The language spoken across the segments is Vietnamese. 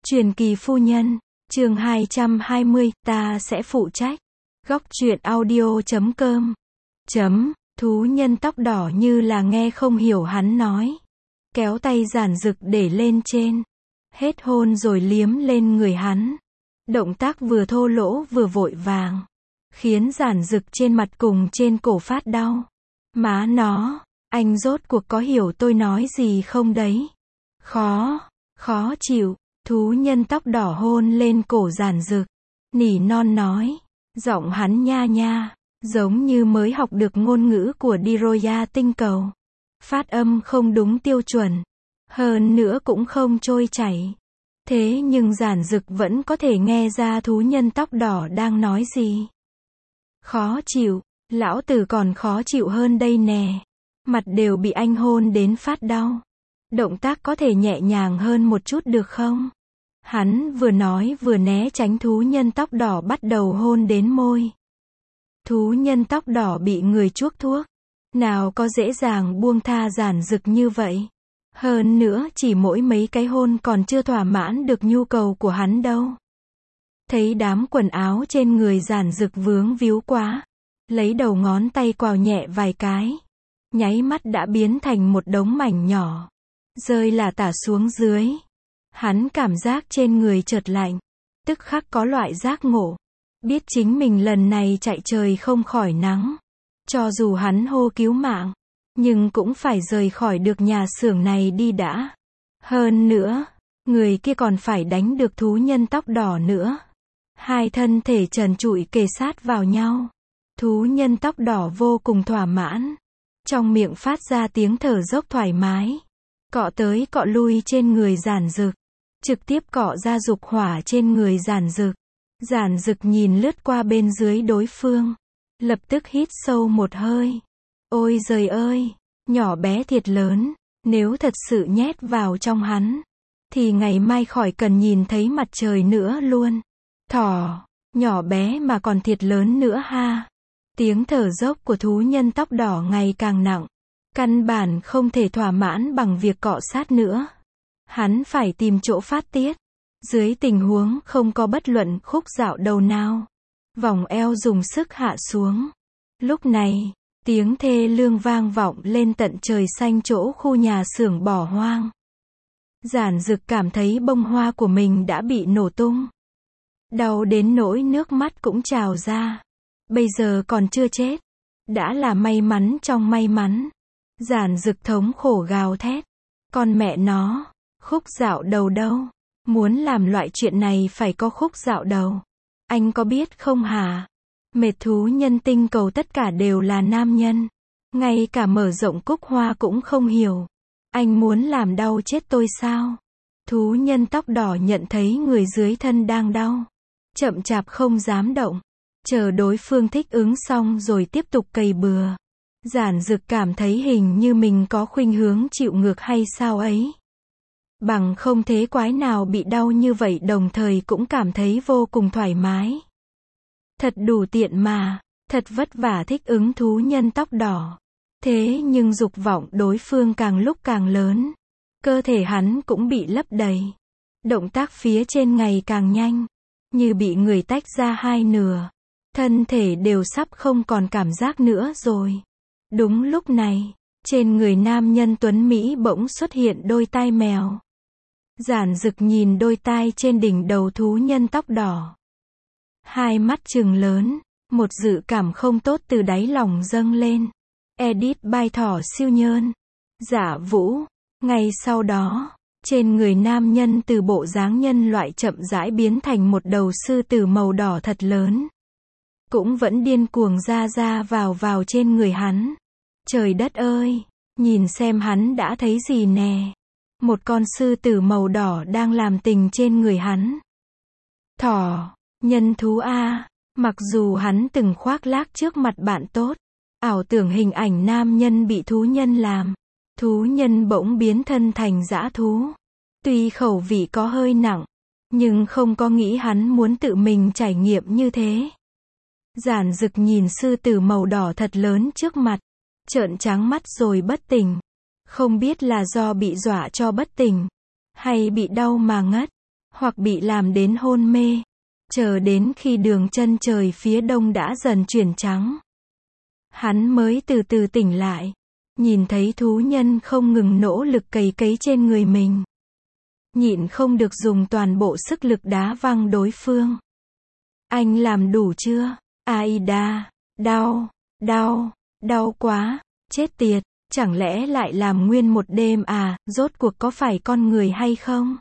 Truyền kỳ phu nhân, chương 220, ta sẽ phụ trách. Góc truyện audio.com. Thú nhân tóc đỏ như là nghe không hiểu hắn nói. Kéo tay Giản Dực để lên trên. Hết hôn rồi liếm lên người hắn. Động tác vừa thô lỗ vừa vội vàng. Khiến Giản Dực trên mặt cùng trên cổ phát đau. Má nó, anh rốt cuộc có hiểu tôi nói gì không đấy? Khó chịu. Thú nhân tóc đỏ hôn lên cổ Giản Dực. Nỉ non nói. Giọng hắn nha nha. Giống như mới học được ngôn ngữ của Diroya tinh cầu. Phát âm không đúng tiêu chuẩn. Hơn nữa cũng không trôi chảy. Thế nhưng Giản Dực vẫn có thể nghe ra thú nhân tóc đỏ đang nói gì. Khó chịu. Lão tử còn khó chịu hơn đây nè. Mặt đều bị anh hôn đến phát đau. Động tác có thể nhẹ nhàng hơn một chút được không? Hắn vừa nói vừa né tránh thú nhân tóc đỏ bắt đầu hôn đến môi. Thú nhân tóc đỏ bị người chuốc thuốc. Nào có dễ dàng buông tha Giản Dực như vậy. Hơn nữa chỉ mỗi mấy cái hôn còn chưa thỏa mãn được nhu cầu của hắn đâu. Thấy đám quần áo trên người Giản Dực vướng víu quá. Lấy đầu ngón tay quào nhẹ vài cái. Nháy mắt đã biến thành một đống mảnh nhỏ. Rơi là tả xuống dưới. Hắn cảm giác trên người chợt lạnh. Tức khắc có loại giác ngộ. Biết chính mình lần này chạy trời không khỏi nắng. Cho dù hắn hô cứu mạng. Nhưng cũng phải rời khỏi được nhà xưởng này đi đã. Hơn nữa, người kia còn phải đánh được thú nhân tóc đỏ nữa. Hai thân thể trần trụi kề sát vào nhau. Thú nhân tóc đỏ vô cùng thỏa mãn. Trong miệng phát ra tiếng thở dốc thoải mái. Cọ tới cọ lui trên người Giản Dực. Trực tiếp cọ ra dục hỏa trên người Giản Dực. Giản Dực nhìn lướt qua bên dưới đối phương. Lập tức hít sâu một hơi. Ôi giời ơi, nhỏ bé thiệt lớn. Nếu thật sự nhét vào trong hắn, thì ngày mai khỏi cần nhìn thấy mặt trời nữa luôn. Thỏ, nhỏ bé mà còn thiệt lớn nữa ha. Tiếng thở dốc của thú nhân tóc đỏ ngày càng nặng. Căn bản không thể thỏa mãn bằng việc cọ sát nữa. Hắn phải tìm chỗ phát tiết. Dưới tình huống không có bất luận khúc dạo đầu nào. Vòng eo dùng sức hạ xuống. Lúc này, tiếng thê lương vang vọng lên tận trời xanh chỗ khu nhà xưởng bỏ hoang. Giản Dực cảm thấy bông hoa của mình đã bị nổ tung. Đau đến nỗi nước mắt cũng trào ra. Bây giờ còn chưa chết. Đã là may mắn trong may mắn. Giản Dực thống khổ gào thét. Con mẹ nó, khúc dạo đầu đâu? Muốn làm loại chuyện này phải có khúc dạo đầu. Anh có biết không hả? Mệt thú nhân tinh cầu tất cả đều là nam nhân. Ngay cả mở rộng cúc hoa cũng không hiểu. Anh muốn làm đau chết tôi sao? Thú nhân tóc đỏ nhận thấy người dưới thân đang đau. Chậm chạp không dám động. Chờ đối phương thích ứng xong rồi tiếp tục cày bừa. Giản Dực cảm thấy hình như mình có khuynh hướng chịu ngược hay sao ấy. Bằng không thế quái nào bị đau như vậy đồng thời cũng cảm thấy vô cùng thoải mái. Thật đủ tiện mà, thật vất vả thích ứng thú nhân tóc đỏ. Thế nhưng dục vọng đối phương càng lúc càng lớn. Cơ thể hắn cũng bị lấp đầy. Động tác phía trên ngày càng nhanh. Như bị người tách ra hai nửa. Thân thể đều sắp không còn cảm giác nữa rồi. Đúng lúc này, trên người nam nhân tuấn Mỹ bỗng xuất hiện đôi tai mèo. Giản Dực nhìn đôi tai trên đỉnh đầu thú nhân tóc đỏ. Hai mắt trừng lớn, một dự cảm không tốt từ đáy lòng dâng lên. Edit by thỏ siêu nhơn. Dạ Vũ. Ngay sau đó, trên người nam nhân từ bộ dáng nhân loại chậm rãi biến thành một đầu sư tử màu đỏ thật lớn. Cũng vẫn điên cuồng ra vào trên người hắn. Trời đất ơi, nhìn xem hắn đã thấy gì nè. Một con sư tử màu đỏ đang làm tình trên người hắn. Thỏ, nhân thú a. Mặc dù hắn từng khoác lác trước mặt bạn tốt, ảo tưởng hình ảnh nam nhân bị thú nhân làm. Thú nhân bỗng biến thân thành dã thú. Tuy khẩu vị có hơi nặng, nhưng không có nghĩ hắn muốn tự mình trải nghiệm như thế. Giản Dực nhìn sư tử màu đỏ thật lớn trước mặt, trợn trắng mắt rồi bất tỉnh. Không biết là do bị dọa cho bất tỉnh, hay bị đau mà ngất. hoặc bị làm đến hôn mê, chờ đến khi đường chân trời phía đông đã dần chuyển trắng. Hắn mới từ từ tỉnh lại, nhìn thấy thú nhân không ngừng nỗ lực cày cấy trên người mình. Nhịn không được dùng toàn bộ sức lực đá văng đối phương. Anh làm đủ chưa? Aida, đau, đau, đau quá, chết tiệt, chẳng lẽ lại làm nguyên một đêm à, rốt cuộc có phải con người hay không?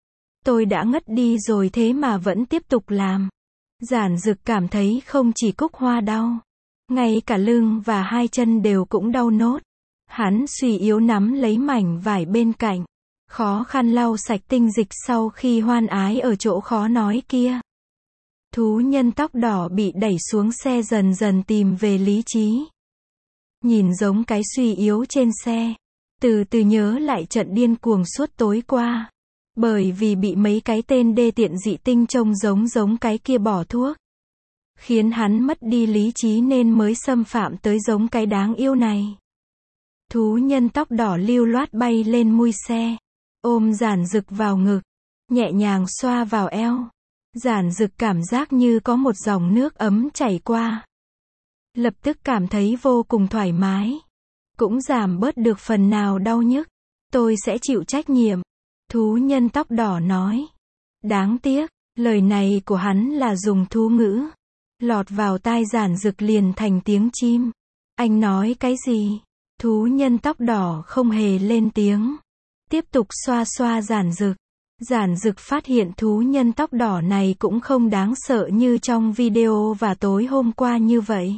Tôi đã ngất đi rồi thế mà vẫn tiếp tục làm. Giản Dực cảm thấy không chỉ cúc hoa đau, ngay cả lưng và hai chân đều cũng đau nốt. Hắn suy yếu nắm lấy mảnh vải bên cạnh, khó khăn lau sạch tinh dịch sau khi hoan ái ở chỗ khó nói kia. Thú nhân tóc đỏ bị đẩy xuống xe dần dần tìm về lý trí. Nhìn giống cái suy yếu trên xe, từ từ nhớ lại trận điên cuồng suốt tối qua. Bởi vì bị mấy cái tên đê tiện dị tinh trông giống cái kia bỏ thuốc, khiến hắn mất đi lý trí nên mới xâm phạm tới giống cái đáng yêu này. Thú nhân tóc đỏ lưu loát bay lên mui xe, ôm Giản Dực vào ngực, nhẹ nhàng xoa vào eo. Giản Dực cảm giác như có một dòng nước ấm chảy qua. Lập tức cảm thấy vô cùng thoải mái, cũng giảm bớt được phần nào đau nhức. Tôi sẽ chịu trách nhiệm, thú nhân tóc đỏ nói. Đáng tiếc, lời này của hắn là dùng thú ngữ, lọt vào tai Giản Dực liền thành tiếng chim. Anh nói cái gì? Thú nhân tóc đỏ không hề lên tiếng, tiếp tục xoa xoa Giản Dực. Giản Dực phát hiện thú nhân tóc đỏ này cũng không đáng sợ như trong video và tối hôm qua như vậy.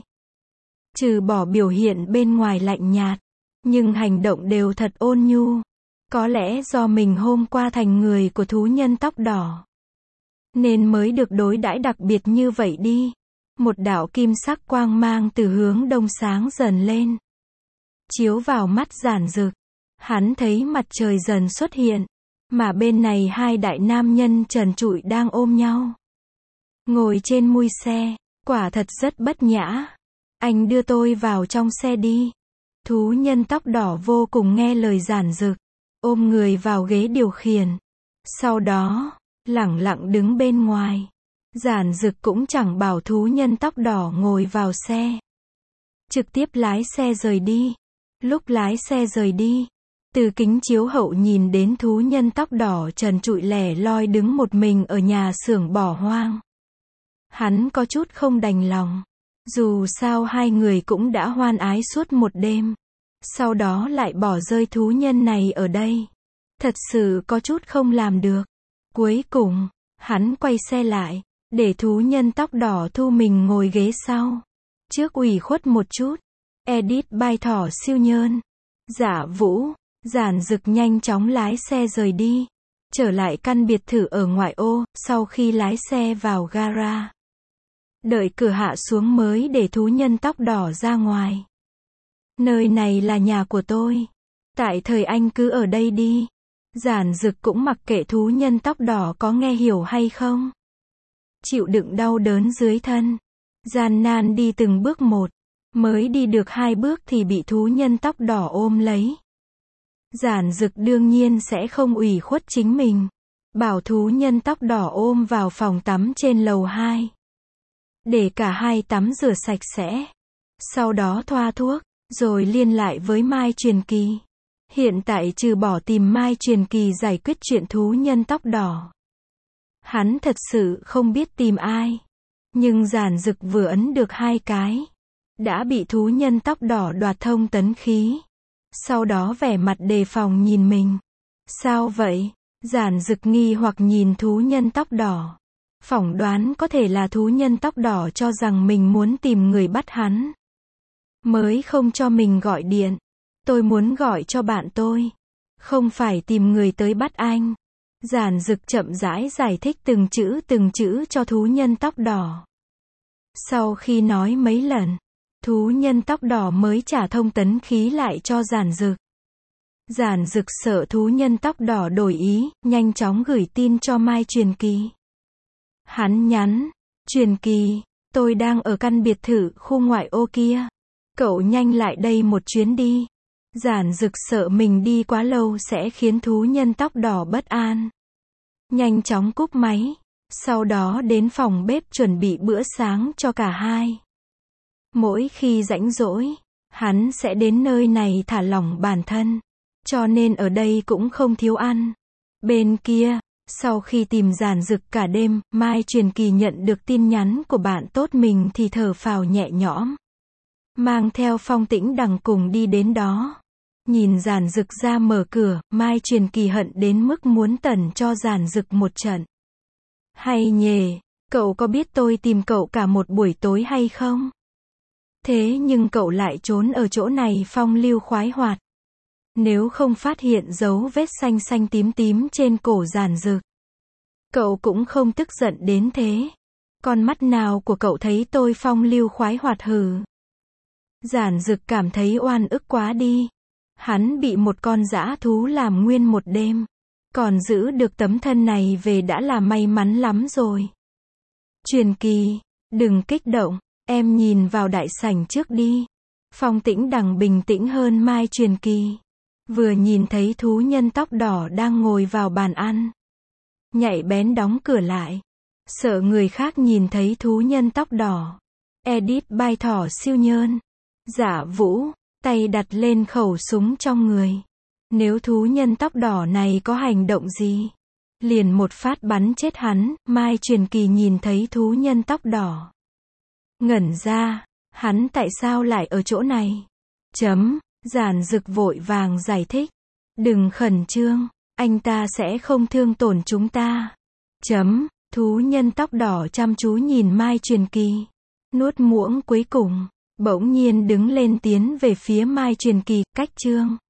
Trừ bỏ biểu hiện bên ngoài lạnh nhạt, nhưng hành động đều thật ôn nhu. Có lẽ do mình hôm qua thành người của thú nhân tóc đỏ, nên mới được đối đãi đặc biệt như vậy đi. Một đạo kim sắc quang mang từ hướng đông sáng dần lên, chiếu vào mắt Giản Dực. Hắn thấy mặt trời dần xuất hiện, mà bên này hai đại nam nhân trần trụi đang ôm nhau, ngồi trên mui xe, quả thật rất bất nhã. Anh đưa tôi vào trong xe đi. Thú nhân tóc đỏ vô cùng nghe lời Giản Dực, ôm người vào ghế điều khiển. Sau đó, lẳng lặng đứng bên ngoài. Giản Dực cũng chẳng bảo thú nhân tóc đỏ ngồi vào xe, trực tiếp lái xe rời đi. Lúc lái xe rời đi, từ kính chiếu hậu nhìn đến thú nhân tóc đỏ trần trụi lẻ loi đứng một mình ở nhà xưởng bỏ hoang. Hắn có chút không đành lòng. Dù sao hai người cũng đã hoan ái suốt một đêm, sau đó lại bỏ rơi thú nhân này ở đây. Thật sự có chút không làm được. Cuối cùng, hắn quay xe lại, để thú nhân tóc đỏ thu mình ngồi ghế sau. Trước ủy khuất một chút. Edit by Thỏ Siêu Nhơn. Dạ Vũ. Giản Dực nhanh chóng lái xe rời đi, trở lại căn biệt thự ở ngoại ô. Sau khi lái xe vào gara, đợi cửa hạ xuống mới để thú nhân tóc đỏ ra ngoài. Nơi này là nhà của tôi, tại thời anh cứ ở đây đi. Giản Dực cũng mặc kệ thú nhân tóc đỏ có nghe hiểu hay không. Chịu đựng đau đớn dưới thân, gian nan đi từng bước một, mới đi được 2 bước thì bị thú nhân tóc đỏ ôm lấy. Giản Dực đương nhiên sẽ không ủy khuất chính mình, bảo thú nhân tóc đỏ ôm vào phòng tắm trên lầu 2, để cả hai tắm rửa sạch sẽ, sau đó thoa thuốc, rồi liên lại với Mai Truyền Kỳ. Hiện tại trừ bỏ tìm Mai Truyền Kỳ giải quyết chuyện thú nhân tóc đỏ, hắn thật sự không biết tìm ai. Nhưng Giản Dực vừa ấn được 2 cái, đã bị thú nhân tóc đỏ đoạt thông tấn khí. Sau đó vẻ mặt đề phòng nhìn mình. Sao vậy? Giản Dực nghi hoặc nhìn thú nhân tóc đỏ. Phỏng đoán có thể là thú nhân tóc đỏ cho rằng mình muốn tìm người bắt hắn, mới không cho mình gọi điện. Tôi muốn gọi cho bạn tôi, không phải tìm người tới bắt anh. Giản Dực chậm rãi giải thích từng chữ cho thú nhân tóc đỏ. Sau khi nói mấy lần, thú nhân tóc đỏ mới trả thông tấn khí lại cho Giản Dực. Giản Dực sợ thú nhân tóc đỏ đổi ý, nhanh chóng gửi tin cho Mai Truyền Kỳ. Hắn nhắn, Truyền Kỳ, tôi đang ở căn biệt thự khu ngoại ô kia. Cậu nhanh lại đây một chuyến đi. Giản Dực sợ mình đi quá lâu sẽ khiến thú nhân tóc đỏ bất an. nhanh chóng cúp máy. Sau đó đến phòng bếp chuẩn bị bữa sáng cho cả hai. Mỗi khi rảnh rỗi, hắn sẽ đến nơi này thả lỏng bản thân. Cho nên ở đây cũng không thiếu ăn. Bên kia, sau khi tìm Giản Dực cả đêm, Mai Truyền Kỳ nhận được tin nhắn của bạn tốt mình thì thở phào nhẹ nhõm. Mang theo Phong Tĩnh Đằng cùng đi đến đó. Nhìn Giản Dực ra mở cửa, Mai Truyền Kỳ hận đến mức muốn tẩn cho Giản Dực một trận. Hay nhề, cậu có biết tôi tìm cậu cả một buổi tối hay không? Thế nhưng cậu lại trốn ở chỗ này phong lưu khoái hoạt. Nếu không phát hiện dấu vết xanh xanh tím tím trên cổ Giản Dực, cậu cũng không tức giận đến thế. Con mắt nào của cậu thấy tôi phong lưu khoái hoạt hừ? Giản Dực cảm thấy oan ức quá đi. Hắn bị một con dã thú làm nguyên một đêm. Còn giữ được tấm thân này về đã là may mắn lắm rồi. Truyền Kỳ, đừng kích động, em nhìn vào đại sảnh trước đi. Phong Tĩnh Đằng bình tĩnh hơn Mai Truyền Kỳ. Vừa nhìn thấy thú nhân tóc đỏ đang ngồi vào bàn ăn. Nhạy bén đóng cửa lại. Sợ người khác nhìn thấy thú nhân tóc đỏ. Edit Bai Thỏ siêu nhơn. Dạ Vũ, tay đặt lên khẩu súng trong người. Nếu thú nhân tóc đỏ này có hành động gì, liền một phát bắn chết hắn. Mai Truyền Kỳ nhìn thấy thú nhân tóc đỏ. Ngẩn ra, hắn tại sao lại ở chỗ này? Giản Dực vội vàng giải thích. Đừng khẩn trương, anh ta sẽ không thương tổn chúng ta. Thú nhân tóc đỏ chăm chú nhìn Mai Truyền Kỳ. Nuốt muỗng cuối cùng, bỗng nhiên đứng lên tiến về phía Mai Truyền Kỳ, cách chương.